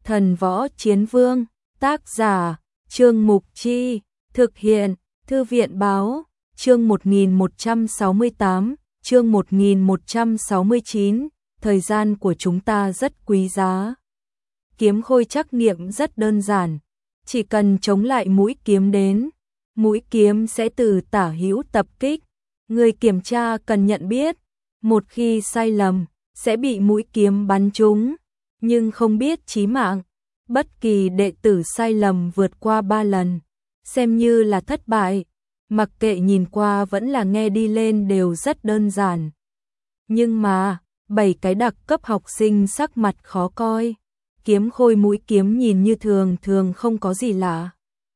Thần Võ Chiến Vương, tác giả, Trương Mục Chi, thực hiện, Thư viện Báo, chương 1168, chương 1169, thời gian của chúng ta rất quý giá. Kiếm khôi trắc nghiệm rất đơn giản, chỉ cần chống lại mũi kiếm đến, mũi kiếm sẽ từ tả hữu tập kích. Người kiểm tra cần nhận biết, một khi sai lầm, sẽ bị mũi kiếm bắn trúng, nhưng không biết chí mạng. Bất kỳ đệ tử sai lầm vượt qua 3 lần, xem như là thất bại, mặc kệ nhìn qua vẫn là nghe đi lên đều rất đơn giản. Nhưng mà, 7 cái đặc cấp học sinh sắc mặt khó coi, kiếm khôi mũi kiếm nhìn như thường thường không có gì lạ.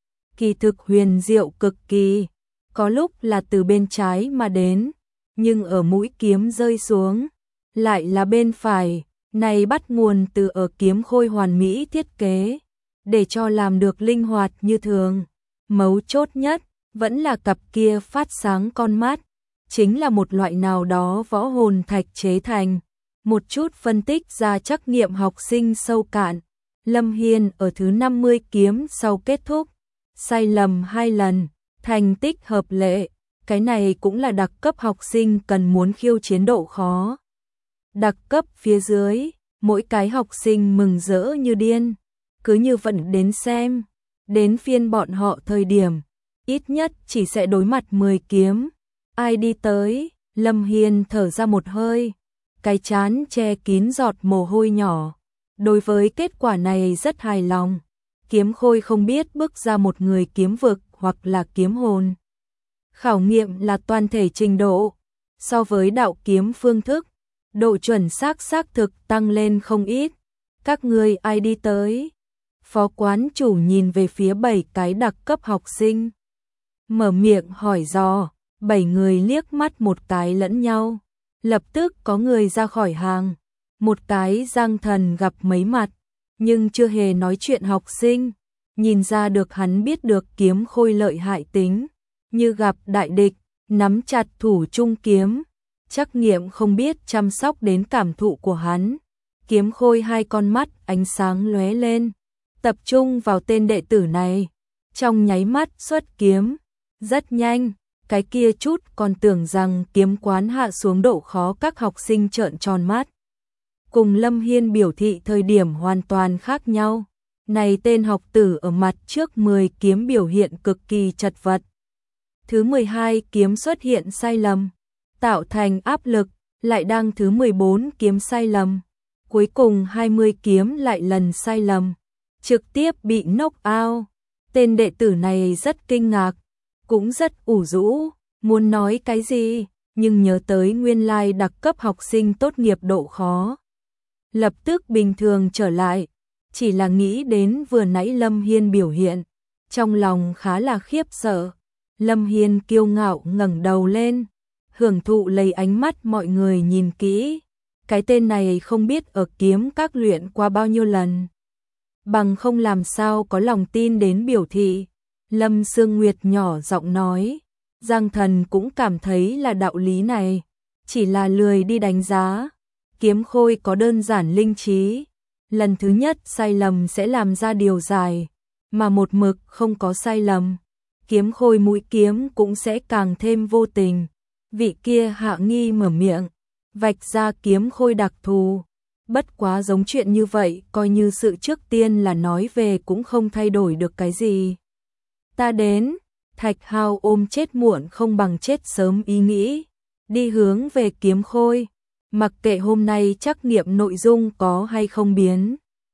Kỳ thực huyền diệu cực kỳ, có lúc là từ bên trái mà đến, nhưng ở mũi kiếm rơi xuống, lại là bên phải. Này bắt nguồn từ ở kiếm khôi hoàn mỹ thiết kế, để cho làm được linh hoạt như thường. Mấu chốt nhất, vẫn là cặp kia phát sáng con mắt, chính là một loại nào đó võ hồn thạch chế thành. Một chút phân tích ra trắc nghiệm học sinh sâu cạn. Lâm Hiên ở thứ 50 kiếm sau kết thúc, sai lầm 2 lần, thành tích hợp lệ. Cái này cũng là đặc cấp học sinh cần muốn khiêu chiến độ khó. Đặc cấp phía dưới, mỗi cái học sinh mừng rỡ như điên, cứ như vẫn đến xem, đến phiên bọn họ thời điểm, ít nhất chỉ sẽ đối mặt 10 kiếm. Ai đi tới, Lâm Hiên thở ra một hơi, cái trán che kín giọt mồ hôi nhỏ. Đối với kết quả này rất hài lòng, kiếm khôi không biết bước ra một người kiếm vực hoặc là kiếm hồn. Khảo nghiệm là toàn thể trình độ, so với đạo kiếm phương thức, độ chuẩn xác thực tăng lên không ít. Các ngươi ai đi tới? Phó quán chủ nhìn về phía 7 cái đặc cấp học sinh, mở miệng hỏi dò. 7 người liếc mắt một cái lẫn nhau, lập tức có người ra khỏi hàng. Một cái Giang Thần gặp mấy mặt, nhưng chưa hề nói chuyện học sinh, nhìn ra được hắn biết được kiếm khôi lợi hại tính, như gặp đại địch, nắm chặt thủ trung kiếm. Trắc nghiệm không biết chăm sóc đến cảm thụ của hắn. Kiếm khôi 2 con mắt ánh sáng lóe lên, tập trung vào tên đệ tử này, trong nháy mắt xuất kiếm. Rất nhanh, cái kia chút còn tưởng rằng kiếm quán hạ xuống độ khó, các học sinh trợn tròn mắt. Cùng Lâm Hiên biểu thị thời điểm hoàn toàn khác nhau. Này tên học tử ở mặt trước 10 kiếm biểu hiện cực kỳ chật vật. Thứ 12 kiếm xuất hiện sai lầm, tạo thành áp lực, lại đang thứ 14 kiếm sai lầm. Cuối cùng 20 kiếm lại lần sai lầm, trực tiếp bị knock out. Tên đệ tử này rất kinh ngạc, cũng rất ủ rũ, muốn nói cái gì, nhưng nhớ tới nguyên lai đặc cấp học sinh tốt nghiệp độ khó. Lập tức bình thường trở lại, chỉ là nghĩ đến vừa nãy Lâm Hiên biểu hiện, trong lòng khá là khiếp sợ. Lâm Hiên kiêu ngạo ngẩng đầu lên, hưởng thụ lấy ánh mắt mọi người nhìn kỹ. Cái tên này không biết ở kiếm các luyện qua bao nhiêu lần, bằng không làm sao có lòng tin đến biểu thị. Lâm Sương Nguyệt nhỏ giọng nói, Giang Thần cũng cảm thấy là đạo lý này, chỉ là lười đi đánh giá. Kiếm khôi có đơn giản linh trí, lần thứ nhất sai lầm sẽ làm ra điều dài, mà một mực không có sai lầm, kiếm khôi mũi kiếm cũng sẽ càng thêm vô tình. Vị kia Hạ Nghi mở miệng, vạch ra kiếm khôi đặc thù. Bất quá giống chuyện như vậy, coi như sự trước tiên là nói về cũng không thay đổi được cái gì. Ta đến, Thạch Hào ôm chết muộn không bằng chết sớm ý nghĩ, đi hướng về kiếm khôi. Mặc kệ hôm nay trắc nghiệm nội dung có hay không biến,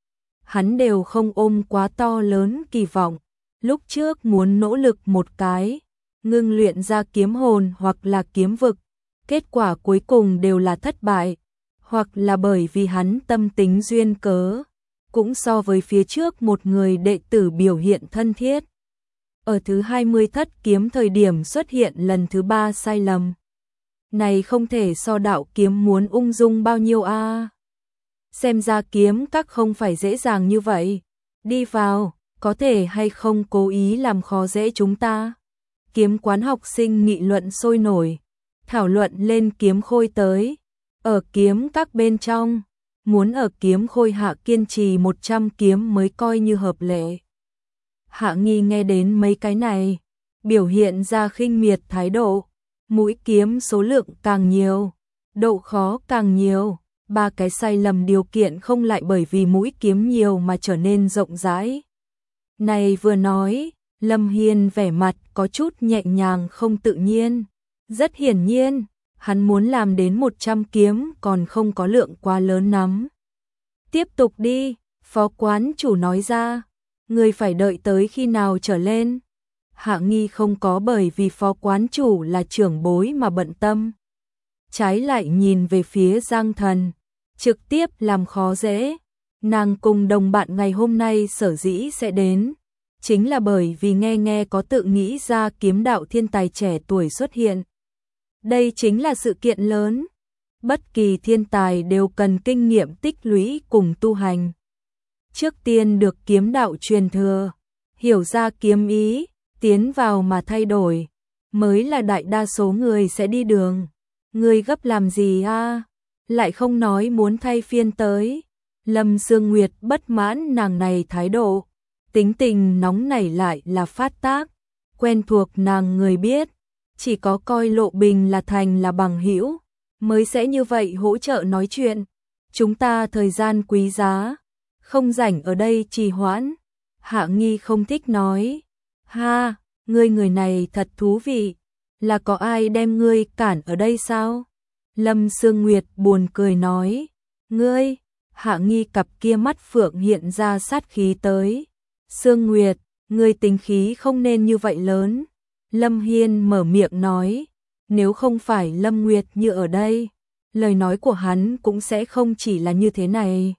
hắn đều không ôm quá to lớn kỳ vọng. Lúc trước muốn nỗ lực một cái, ngưng luyện ra kiếm hồn hoặc là kiếm vực, kết quả cuối cùng đều là thất bại, hoặc là bởi vì hắn tâm tính duyên cớ, cũng so với phía trước một người đệ tử biểu hiện thân thiết. Ở thứ 20 thất kiếm thời điểm xuất hiện lần thứ 3 sai lầm. Này không thể so đạo kiếm muốn ung dung bao nhiêu a. Xem ra kiếm các không phải dễ dàng như vậy. Đi vào, có thể hay không cố ý làm khó dễ chúng ta. Kiếm quán học sinh nghị luận sôi nổi, thảo luận lên kiếm khôi tới. Ở kiếm các bên trong, muốn ở kiếm khôi hạ kiên trì 100 kiếm mới coi như hợp lệ. Hạ Nghi nghe đến mấy cái này, biểu hiện ra khinh miệt thái độ, mũi kiếm số lượng càng nhiều, độ khó càng nhiều, ba cái sai lầm điều kiện không lại bởi vì mũi kiếm nhiều mà trở nên rộng rãi. Này vừa nói, Lâm Hiên vẻ mặt có chút nhẹ nhàng không tự nhiên, rất hiển nhiên, hắn muốn làm đến 100 kiếm còn không có lượng quá lớn lắm. Tiếp tục đi, phó quán chủ nói ra, người phải đợi tới khi nào trở lên. Hạ Nghi không có bởi vì phó quán chủ là trưởng bối mà bận tâm. Trái lại nhìn về phía Giang Thần, trực tiếp làm khó dễ. Nàng cùng đồng bạn ngày hôm nay sở dĩ sẽ đến, chính là bởi vì nghe có tự nghĩ ra kiếm đạo thiên tài trẻ tuổi xuất hiện. Đây chính là sự kiện lớn. Bất kỳ thiên tài đều cần kinh nghiệm tích lũy cùng tu hành. Trước tiên được kiếm đạo truyền thừa, hiểu ra kiếm ý, tiến vào mà thay đổi, mới là đại đa số người sẽ đi đường. Người gấp làm gì a? Lại không nói muốn thay phiên tới. Lâm Sương Nguyệt bất mãn nàng này thái độ, tính tình nóng nảy lại là phát tác, quen thuộc nàng người biết, chỉ có coi Lộ Bình là thành là bằng hữu mới sẽ như vậy hỗ trợ nói chuyện. Chúng ta thời gian quý giá, không rảnh ở đây trì hoãn. Hạ Nghi không thích nói. Ha, người này thật thú vị, là có ai đem ngươi cản ở đây sao? Lâm Sương Nguyệt buồn cười nói. Ngươi, Hạ Nghi cặp kia mắt phượng hiện ra sát khí tới. Sương Nguyệt, ngươi tính khí không nên như vậy lớn. Lâm Hiên mở miệng nói. Nếu không phải Lâm Nguyệt như ở đây, lời nói của hắn cũng sẽ không chỉ là như thế này.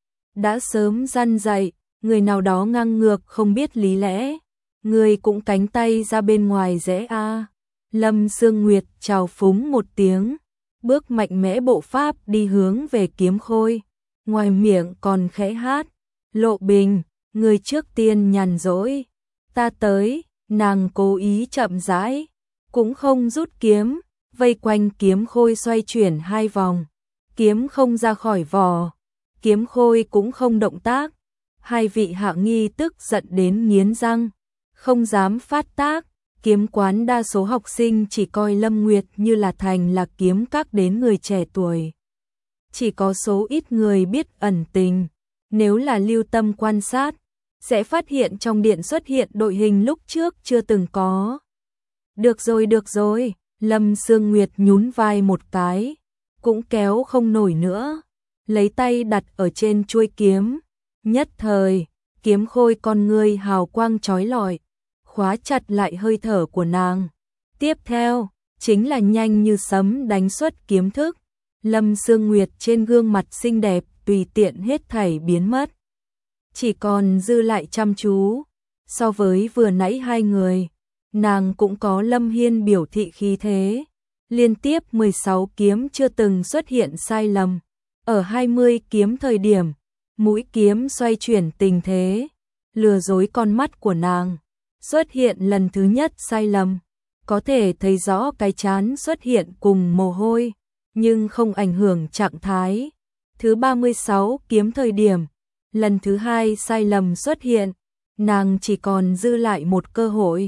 Đã sớm răn dạy, người nào đó ngang ngược không biết lý lẽ, người cũng cánh tay ra bên ngoài dễ a. Lâm Sương Nguyệt chào phúng một tiếng, bước mạnh mẽ bộ pháp đi hướng về kiếm khôi, ngoài miệng còn khẽ hát. Lộ Bình, người trước tiên nhàn rỗi, ta tới. Nàng cố ý chậm rãi, cũng không rút kiếm, vây quanh kiếm khôi xoay chuyển 2 vòng, kiếm không ra khỏi vỏ, kiếm khôi cũng không động tác. Hai vị Hạ Nghi tức giận đến nghiến răng, không dám phát tác. Kiếm quán đa số học sinh chỉ coi Lâm Nguyệt như là thành là kiếm các đến người trẻ tuổi. Chỉ có số ít người biết ẩn tình, nếu là lưu tâm quan sát, sẽ phát hiện trong điện xuất hiện đội hình lúc trước chưa từng có. Được rồi, Lâm Sương Nguyệt nhún vai một cái, cũng kéo không nổi nữa, lấy tay đặt ở trên chuôi kiếm. Nhất thời, kiếm khôi con ngươi hào quang chói lọi, khóa chặt lại hơi thở của nàng. Tiếp theo, chính là nhanh như sấm đánh xuất kiếm thức. Lâm Sương Nguyệt trên gương mặt xinh đẹp tùy tiện hết thảy biến mất, chỉ còn dư lại chăm chú. So với vừa nãy hai người, nàng cũng có Lâm Hiên biểu thị khí thế. Liên tiếp 16 kiếm chưa từng xuất hiện sai lầm. Ở 20 kiếm thời điểm, mũi kiếm xoay chuyển tình thế, lừa dối con mắt của nàng. Xuất hiện lần thứ nhất sai lầm, có thể thấy rõ cái chán xuất hiện cùng mồ hôi, nhưng không ảnh hưởng trạng thái. Thứ 36 kiếm thời điểm, lần thứ hai sai lầm xuất hiện, nàng chỉ còn dư lại một cơ hội.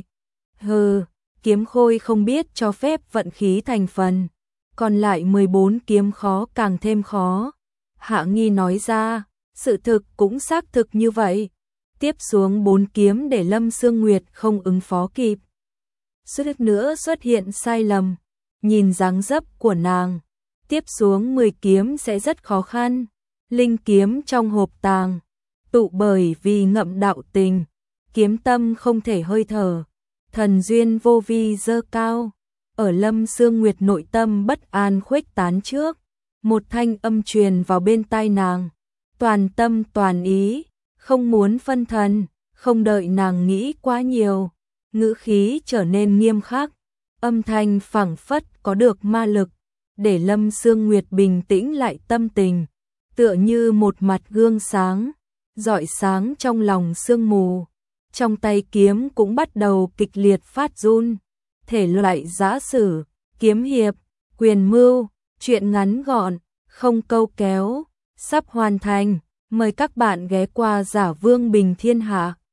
Kiếm khôi không biết cho phép vận khí thành phần, còn lại 14 kiếm khó càng thêm khó. Hạ Nghi nói ra, sự thực cũng xác thực như vậy. Tiếp xuống 4 kiếm để Lâm Sương Nguyệt không ứng phó kịp. Suýt nữa xuất hiện sai lầm, nhìn dáng dấp của nàng, tiếp xuống 10 kiếm sẽ rất khó khăn. Linh kiếm trong hộp tàng, tụ bởi vì ngậm đạo tình, kiếm tâm không thể hơi thở, thần duyên vô vi dơ cao. Ở Lâm Sương Nguyệt nội tâm bất an khuếch tán trước, một thanh âm truyền vào bên tai nàng, toàn tâm toàn ý, không muốn phân thần. Không đợi nàng nghĩ quá nhiều, ngữ khí trở nên nghiêm khắc, âm thanh phảng phất có được ma lực, để Lâm Sương Nguyệt bình tĩnh lại tâm tình, tựa như một mặt gương sáng, rọi sáng trong lòng sương mù. Trong tay kiếm cũng bắt đầu kịch liệt phát run. Thể loại giã sử, kiếm hiệp, quyền mưu, truyện ngắn gọn, không câu kéo, sắp hoàn thành. Mời các bạn ghé qua Giả Vương Bình Thiên Hạ.